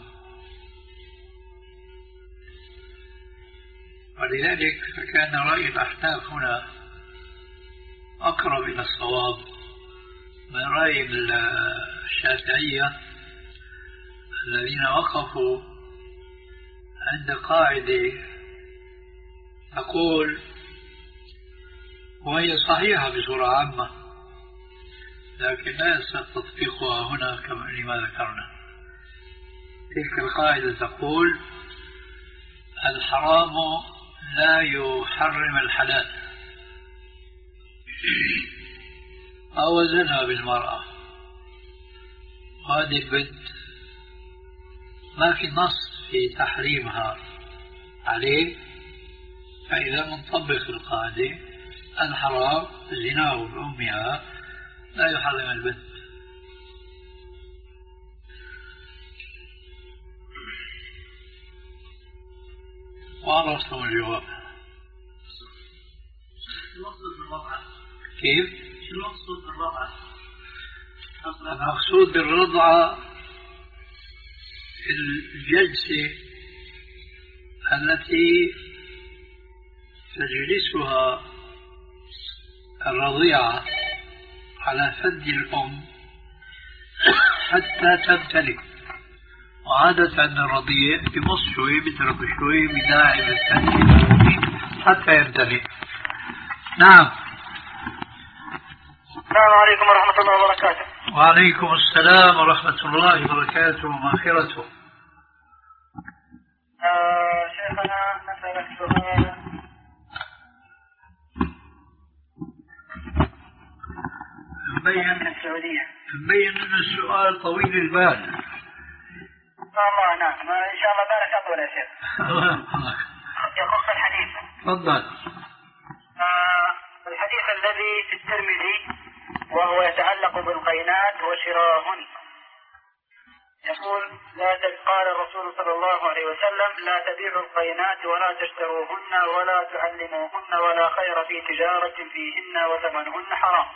ولذلك فكان رأي الأحناف هنا أقرب إلى الصواب من رأي الشافعية الذين وقفوا عند قاعدة تقول، وهي صحيحة بصورة عامة لكن لا يستطيع تطبيقها هنا كما لما ذكرنا. تلك القاعدة تقول: الحرام لا يحرم الحلال. أو زنى بالمرأة، هذه البنت ما في نص في تحريمها عليه، فإذا منطبق القاعدة الحرام زناه بأمها لا يحرم البنت. وعرفتم الجواب. كيف؟ شو المقصود بالرضعة؟ المقصود بالرضعة الجلسة التي تجلسها الرضيعة على ثدي الأم حتى تمتلك. وعادة أن الرضيع بمص شوي بترك شوي بداعي للثدي حتى يمتلك. نعم. السلام عليكم ورحمة الله وبركاته. وعليكم السلام ورحمة الله وبركاته ومغفرته. آه شيخنا نسألك سؤال. مبين من السعودية. مبين أن السؤال طويل البال. والله نعم إن شاء الله بالك أطول يا شيخ. الله يرحمك. يخص الحديث. تفضل. آه الحديث الذي في الترمذي وهو يتعلق بالقينات وشراهن، يقول لا قال الرسول صلى الله عليه وسلم لا تبيعوا القينات ولا تشتروهن ولا تعلموهن ولا خير في تجارة فيهن وثمنهن حرام.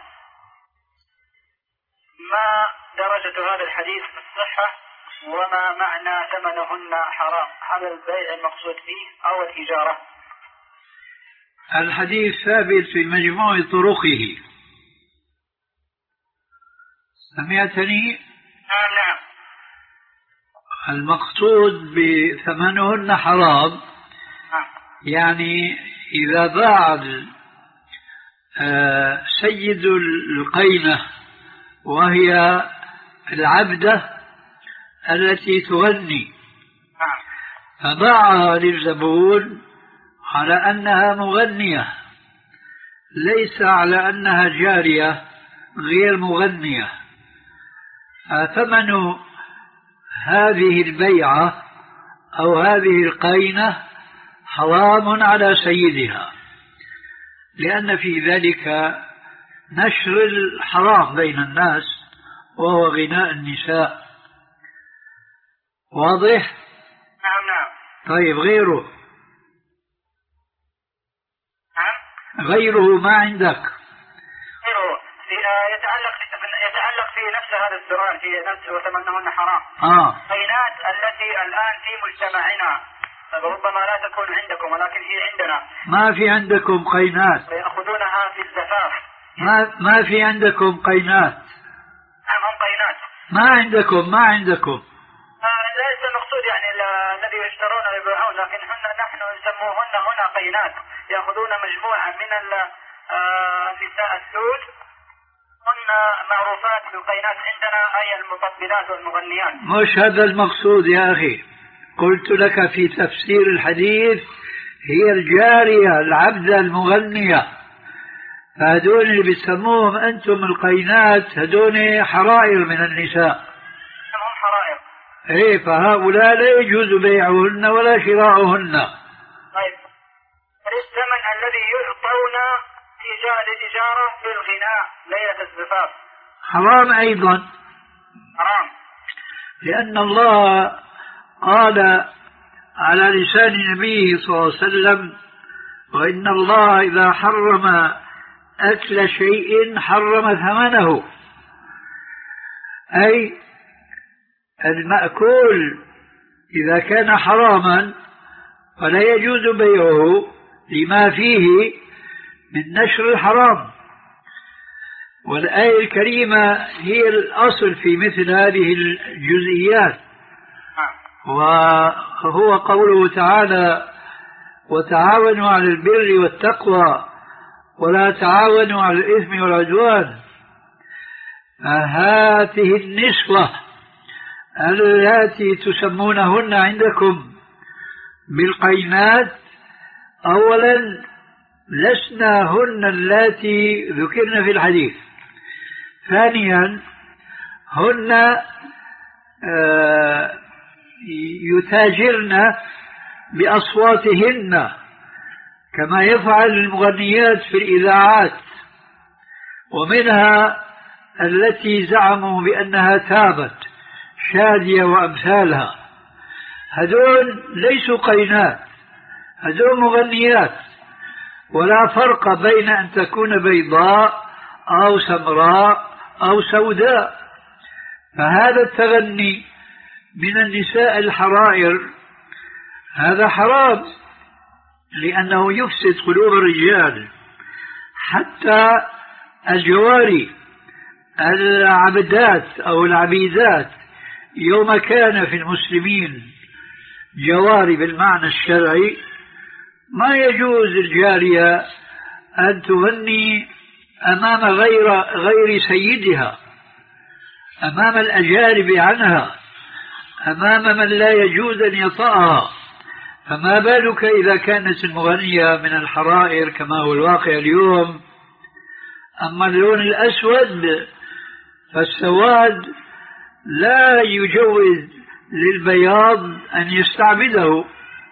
ما درجة هذا الحديث في الصحة وما معنى ثمنهن حرام؟ هذا البيع المقصود فيه أو التجارة؟ الحديث ثابت في مجموع طرقه. سمعتني؟ آه نعم. المقصود بثمنهن حرام آه. يعني إذا باع سيد القينة وهي العبدة التي تغني فباعها للزبون على أنها مغنية ليس على أنها جارية غير مغنية، ثمن هذه البيعة أو هذه القينة حرام على سيدها، لأن في ذلك نشر الحرام بين الناس وهو غناء النساء. واضح؟ نعم نعم. طيب غيره؟ نعم. غيره ما عندك؟ غيره يتعلق يتعلق في نفس هذا السؤال في نفس وثمنهن حرام. آه. القينات التي الآن في مجتمعنا ربما لا تكون عندكم ولكن هي عندنا. ما في عندكم قينات؟ يأخذونها في الزفاف. ما ما في عندكم قينات؟ نعم هم قينات. ما عندكم ما عندكم. آه ليس المقصود يعني الذي يشترون ويبيعون، لكن هن نحن نسموهن هنا قينات، يأخذون مجموعة من النساء السود هن معروفات بالقينات عندنا أي المطبلات والمغنيات. مش هذا المقصود يا أخي، قلت لك في تفسير الحديث هي الجارية العبدة المغنية، فهدون اللي بيسموهم أنتم القينات هدون حرائر من النساء. هم حرائر. إيه فهؤلاء لا يجوز بيعهن ولا شراؤهن. طيب الثمن الذي يعطون للإجارة في الغناء ليلة الزفاف حرام أيضا. حرام. لأن الله قال على لسان نبيه صلى الله عليه وسلم وإن الله إذا حرم أكل شيء حرم ثمنه، أي المأكول إذا كان حراما فلا يجوز بيعه لما فيه من نشر الحرام. والآية الكريمة هي الأصل في مثل هذه الجزئيات، وهو قوله تعالى وتعاونوا على البر والتقوى ولا تعاونوا على الإثم والعدوان. هذه النسوة التي تسمونهن عندكم بالقينات أولا لسنا هن التي ذكرن في الحديث، ثانيا هن يتاجرن بأصواتهن كما يفعل المغنيات في الإذاعات، ومنها التي زعموا بأنها تابت شادية وأمثالها. هذول ليسوا قينات، هذول مغنيات، ولا فرق بين أن تكون بيضاء أو سمراء أو سوداء. فهذا التغني من النساء الحرائر هذا حرام، لأنه يفسد قلوب الرجال. حتى الجواري العبدات أو العبيدات يوم كان في المسلمين جواري بالمعنى الشرعي ما يجوز الجارية أن تغني أمام غير غير سيدها، أمام الأجانب عنها، أمام من لا يجوز أن يطأها، فما بالك إذا كانت المغنية من الحرائر كما هو الواقع اليوم. أما اللون الأسود فالسواد لا يجوز للبياض أن يستعبده.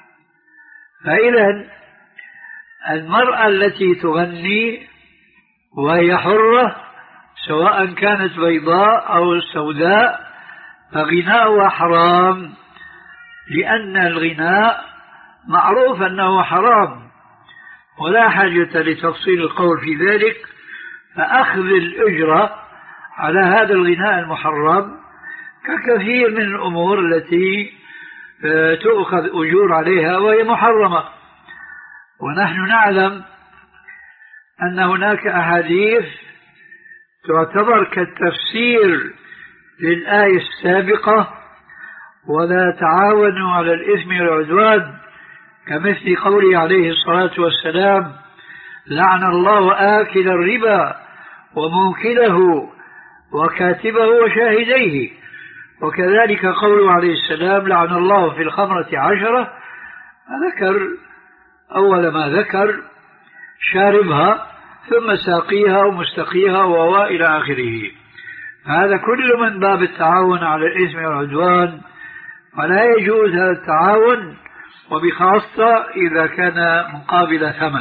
فإذا المرأة التي تغني وهي حرة سواء كانت بيضاء أو سوداء فغناؤها حرام، لأن الغناء معروف أنه حرام ولا حاجة لتفصيل القول في ذلك. فأخذ الأجرة على هذا الغناء المحرم ككثير من الأمور التي تؤخذ أجور عليها وهي محرمة. ونحن نعلم أن هناك أحاديث تعتبر كالتفسير للآية السابقة: ولا تعاونوا على الإثم والعدوان، كمثل قوله عليه الصلاة والسلام: لعن الله آكل الربا وموكله وكاتبه وشاهديه. وكذلك قوله عليه السلام: لعن الله في الخمرة عشرة، ذكر أول ما ذكر شاربها ثم ساقيها ومستقيها وإلى آخره. هذا كل من باب التعاون على الإثم والعدوان، ولا يجوز هذا التعاون، وبخاصة إذا كان مقابل ثمن.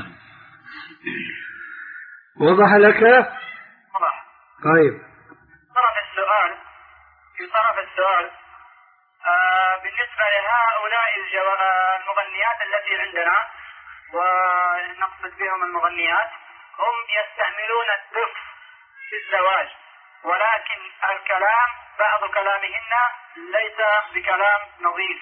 وضح لك؟ وضح. طيب. طرف السؤال في طرف السؤال آه بالنسبة لهؤلاء الجو... المغنيات التي عندنا، ونقصد بهم المغنيات، هم يستعملون الدف في الزواج، ولكن الكلام بعض كلامهن ليس بكلام نظيف.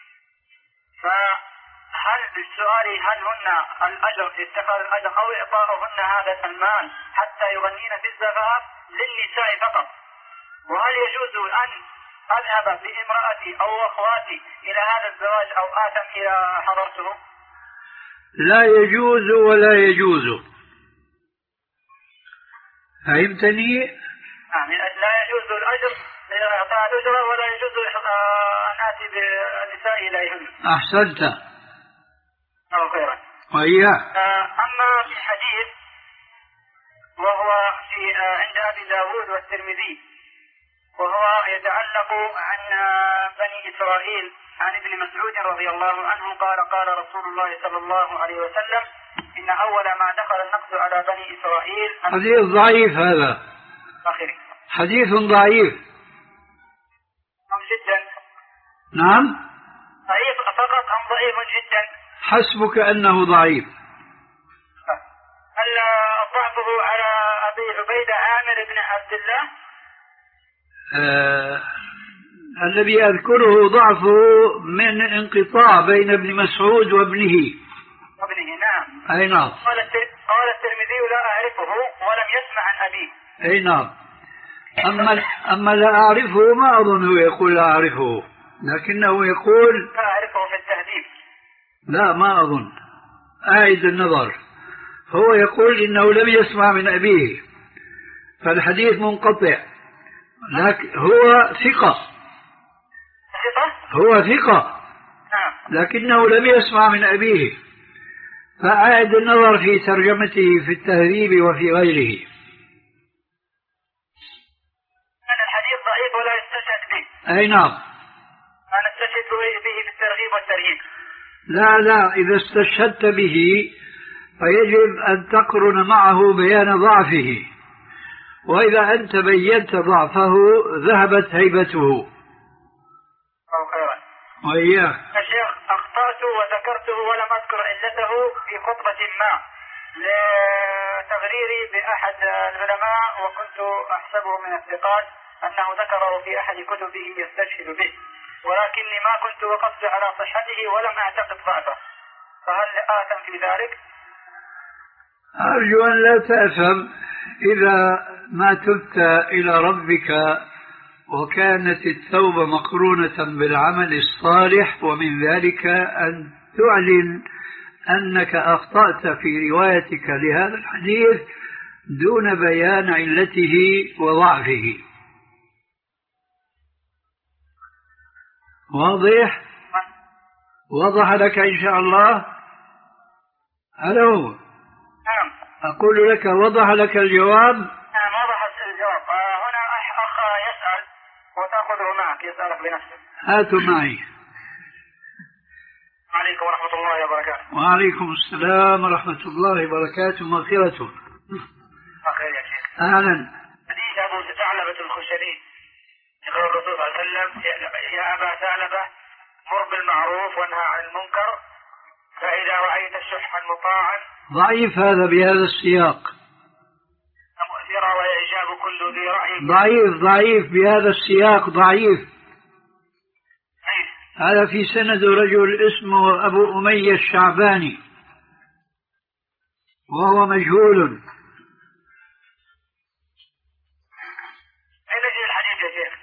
فهل بالسؤال هل هن الأجر اتخاذ الأجر أو إعطاؤهن هذا المال حتى يغنين في الزفاف للنساء فقط؟ وهل يجوز أن أذهب بامرأتي أو أخواتي إلى هذا الزواج أو آثم إذا حضرته؟ لا يجوز ولا يجوز. فهمتني؟ نعم، لا يجوز الأجر إعطاء الأجرة، ولا يجوز أن آتي بالنساء إليهن. أحسنت. أو خيرا. وإياه. أما في حديث وهو في عند أبي داود والترمذي، وهو يتعلق عن بني إسرائيل، عن ابن مسعود رضي الله عنه قال: قال رسول الله صلى الله عليه وسلم: إن أول ما دخل النقص على بني إسرائيل. حديث ضعيف هذا. آخره. حديث ضعيف. جدا. نعم. ضعيف فقط أم ضعيف جدا؟ حسبك أنه ضعيف. هل ضعفه على أبي عبيدة عامر بن عبد الله؟ آه الذي أذكره ضعفه من انقطاع بين ابن مسعود وابنه. وابنه نعم. أي نعم. قال الترمذي: لا أعرفه ولم يسمع عن أبيه. أي نعم. أما, أما لا أعرفه ما أظنه يقول لا أعرفه، لكنه يقول لا أعرفه في التهذيب. لا، ما أظن. أعيد النظر. هو يقول إنه لم يسمع من أبيه، فالحديث منقطع، لكن هو ثقة. هو ثقة لكنه لم يسمع من أبيه، فأعد النظر في ترجمته في التهذيب وفي غيره. أن الحديث ضعيف ولا يستشهد به. أي نعم. أنا استشهد به بالترغيب والترهيب. لا لا، إذا استشهدت به فيجب أن تقرن معه بيان ضعفه، وإذا أنت بينت ضعفه ذهبت هيبته. أو خيرا. وإياه. يا شيخ، أخطأت وذكرته ولم أذكر علته في خطبة ما لتغريري بأحد العلماء، وكنت أحسبه من الثقات أنه ذكره في أحد كتبه يستشهد به، ولكني ما كنت وقفت على صحته ولم أعتقد ضعفه، فهل آثم في ذلك؟ أرجو أن لا تأثم إذا ما تبت إلى ربك وكانت التوبة مقرونة بالعمل الصالح، ومن ذلك أن تعلن أنك أخطأت في روايتك لهذا الحديث دون بيان علته وضعفه. واضح؟ وضح لك إن شاء الله؟ ألو؟ نعم. أقول لك وضح لك الجواب؟ نعم وضح الجواب. هنا أخ يسأل وتأخذه معك يسألك بنفسه. هاتوا معي. عليكم ورحمة الله وبركاته. وعليكم السلام ورحمة الله وبركاته. مغفرته. أخير يا شيخ. أهلا. حديث أبو ثعلبة الخشني يقول الرسول صلى الله عليه وسلم: يا أبا ثعلبة مر بالمعروف وانهى عن المنكر فإذا رأيت شحا مطاعا. ضعيف هذا بهذا السياق. مؤثرة وإعجاب كل ذي رأي. ضعيف ضعيف بهذا السياق ضعيف. هذا في سند رجل اسمه أبو أمية الشعباني وهو مجهول. أين يجي الحديث يا شيخ؟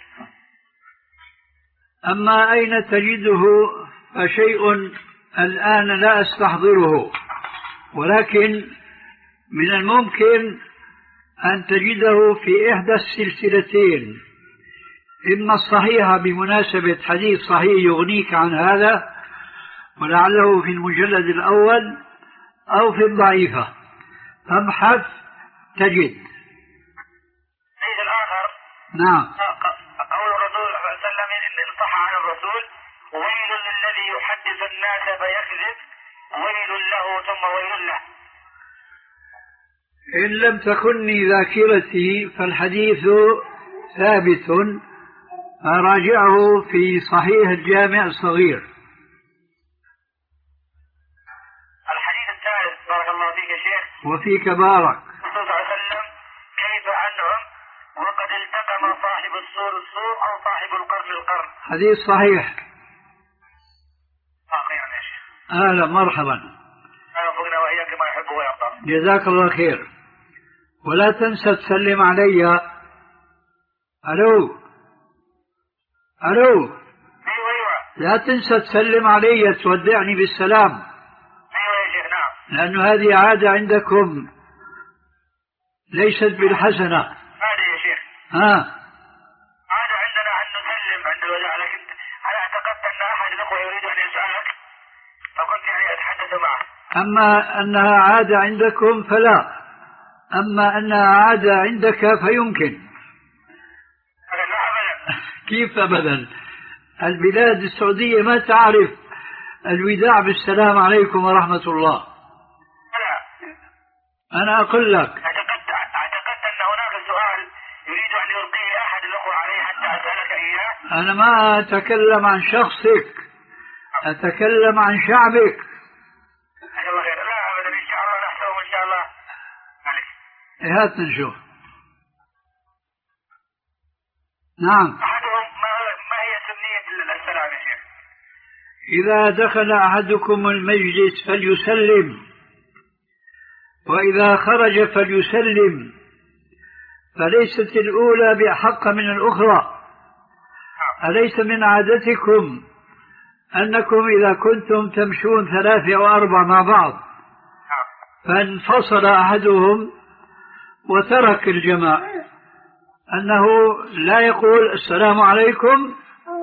أما أين تجده فشيء الآن لا أستحضره، ولكن من الممكن أن تجده في إحدى السلسلتين، إما الصحيحة بمناسبة حديث صحيح يغنيك عن هذا ولعله في المجلد الأول، أو في الضعيفة، فابحث تجد. الحديث الآخر نعم. قول الرسول صلى الله عليه وسلم إن صح عن الرسول: ويل للذي يحدث الناس فيكذب ويل له ثم ويل له. إن لم تخني ذاكرتي فالحديث ثابت، أراجعه في صحيح الجامع الصغير. الحديث الثالث بارك الله فيك يا شيخ. وفيك بارك. الرسول صلى الله عليه وسلم: كيف عنهم وقد التقم صاحب السور السور أو صاحب القرن القرن. حديث صحيح. باقي يعني يا شيخ. أهلا مرحبا. أنا فقنا وإياك ما يحب ويرضى. جزاك الله خير. ولا تنسى تسلم علي. ألو ألو. أيوة أيوة. لا تنسى تسلم علي تودعني بالسلام. أيوة يا شيخ. نعم. لأن هذه عادة عندكم ليست بالحسنة. هذه يا شيخ. ها. عادة عندنا أن نسلم عند الوداع، لكن أنا اعتقدت أن أحد الأخوة يريد أن يسألك فكنت يعني أتحدث معه. أما أنها عادة عندكم فلا، أما أنها عادة عندك فيمكن. كيف أبدا؟ البلاد السعودية ما تعرف الوداع بالسلام عليكم ورحمة الله. لا. أنا أقول لك اعتقدت اعتقدت أن هناك سؤال يريد أن يلقيه أحد الأخوة عليه حتى أسألك إياه. أنا ما أتكلم عن شخصك، أتكلم عن شعبك. جزاك الله خير. لا أبدا إن شاء الله نحسبهم إن شاء الله. عليك. هات نشوف. نعم. أحدهم ما ما هي سنية السلام يا شيخ؟ إذا دخل أحدكم المجلس فليسلم، وإذا خرج فليسلم، فليست الأولى بأحق من الأخرى. أليس من عادتكم أنكم إذا كنتم تمشون ثلاثة أو أربعة مع بعض فانفصل أحدهم وترك الجماعة أنه لا يقول السلام عليكم؟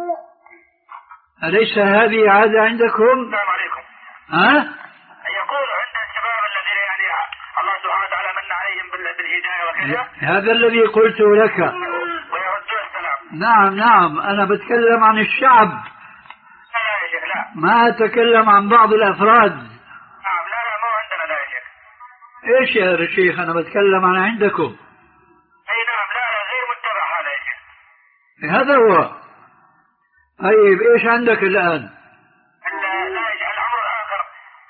أليس هذه عادة عندكم؟ السلام عليكم. ها؟ يقول عند الشباب الذين يعني الله سبحانه وتعالى من عليهم بالهداية وكذا. هذا الذي قلت لك. ويردون السلام. نعم نعم، أنا بتكلم عن الشعب. لا يا شيخ لا. ما أتكلم عن بعض الأفراد. نعم لا لا مو عندنا لا يا شيخ. إيش يا شيخ؟ أنا بتكلم عن عندكم. أي نعم. لا لا غير متبع هذا يا شيخ. هذا هو. طيب إيش عندك الآن؟ لا لا الأمر الآخر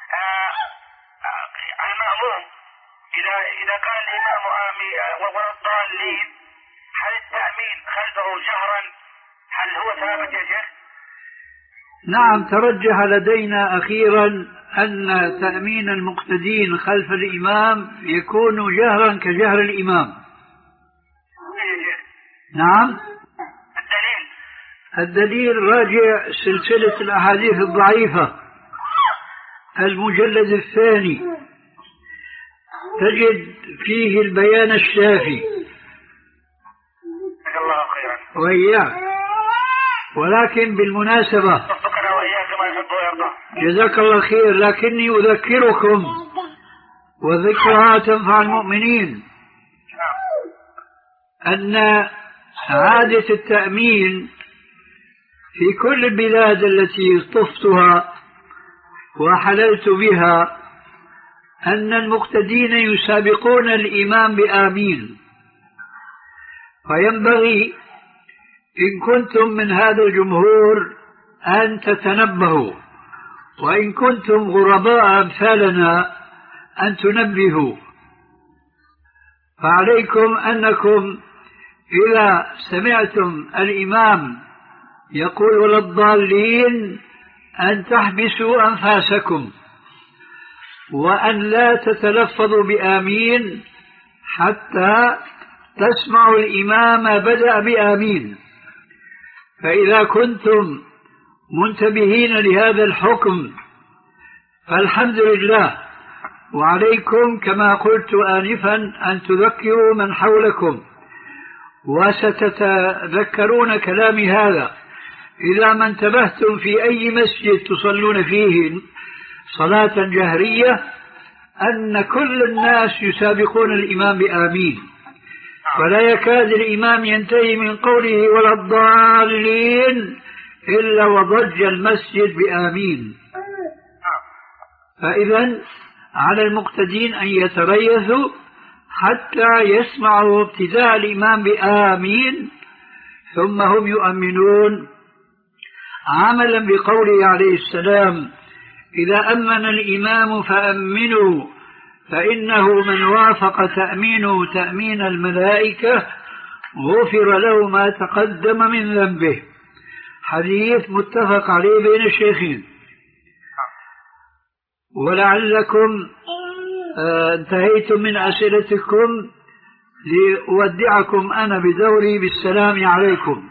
المأموم إذا إذا كان الإمام آمي ولا الضالين هل التأمين خلفه جهرا هل هو ثابت يا شيخ؟ نعم، ترجح لدينا أخيرا أن تأمين المقتدين خلف الإمام يكون جهرا كجهر الإمام. نعم. الدليل الدليل راجع سلسلة الأحاديث الضعيفة المجلد الثاني، تجد فيه البيان الشافي. جزاك الله خيرا. وإياك. ولكن بالمناسبة جزاك الله خير، لكني أذكركم وذكرها تنفع المؤمنين أن عادة التأمين في كل البلاد التي طفتها وحللت بها أن المقتدين يسابقون الإمام بآمين، فينبغي إن كنتم من هذا الجمهور أن تتنبهوا، وإن كنتم غرباء أمثالنا أن تنبهوا. فعليكم أنكم إذا سمعتم الإمام يقول ولا الضالين أن تحبسوا أنفاسكم وأن لا تتلفظوا بآمين حتى تسمعوا الإمام بدأ بآمين. فإذا كنتم منتبهين لهذا الحكم فالحمد لله، وعليكم كما قلت آنفا أن تذكروا من حولكم، وستتذكرون كلامي هذا إذا ما انتبهتم في أي مسجد تصلون فيه صلاة جهرية أن كل الناس يسابقون الإمام بآمين، فلا يكاد الإمام ينتهي من قوله ولا الضالين إلا وضج المسجد بآمين. فإذا على المقتدين أن يتريثوا حتى يسمعوا ابتداء الإمام بآمين ثم هم يؤمنون، عملا بقوله عليه السلام إذا أمن الإمام فأمنوا فإنه من وافق تأمينه تأمين الملائكة غفر له ما تقدم من ذنبه، حديث متفق عليه بين الشيخين. ولعلكم آه انتهيتم من أسئلتكم لأودعكم أنا بدوري بالسلام عليكم.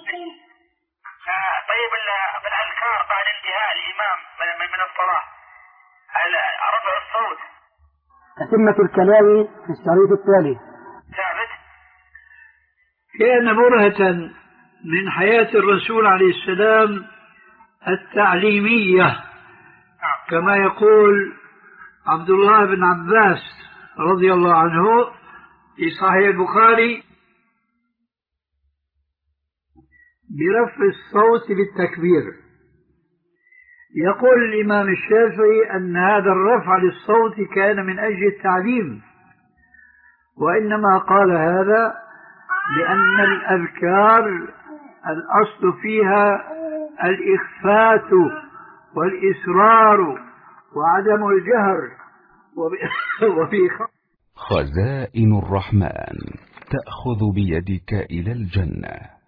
طيب بالأذكار بعد انتهاء الإمام من الصلاة رفع الصوت تتمة الكلام في الشريط التالي. ثابت كان برهة من حياة الرسول عليه السلام التعليمية كما يقول عبد الله بن عباس رضي الله عنه في صحيح البخاري برفع الصوت بالتكبير. يقول الإمام الشافعي أن هذا الرفع للصوت كان من أجل التعليم، وإنما قال هذا لأن الأذكار الأصل فيها الإخفات والإسرار وعدم الجهر وفي خزائن الرحمن تأخذ بيدك إلى الجنة.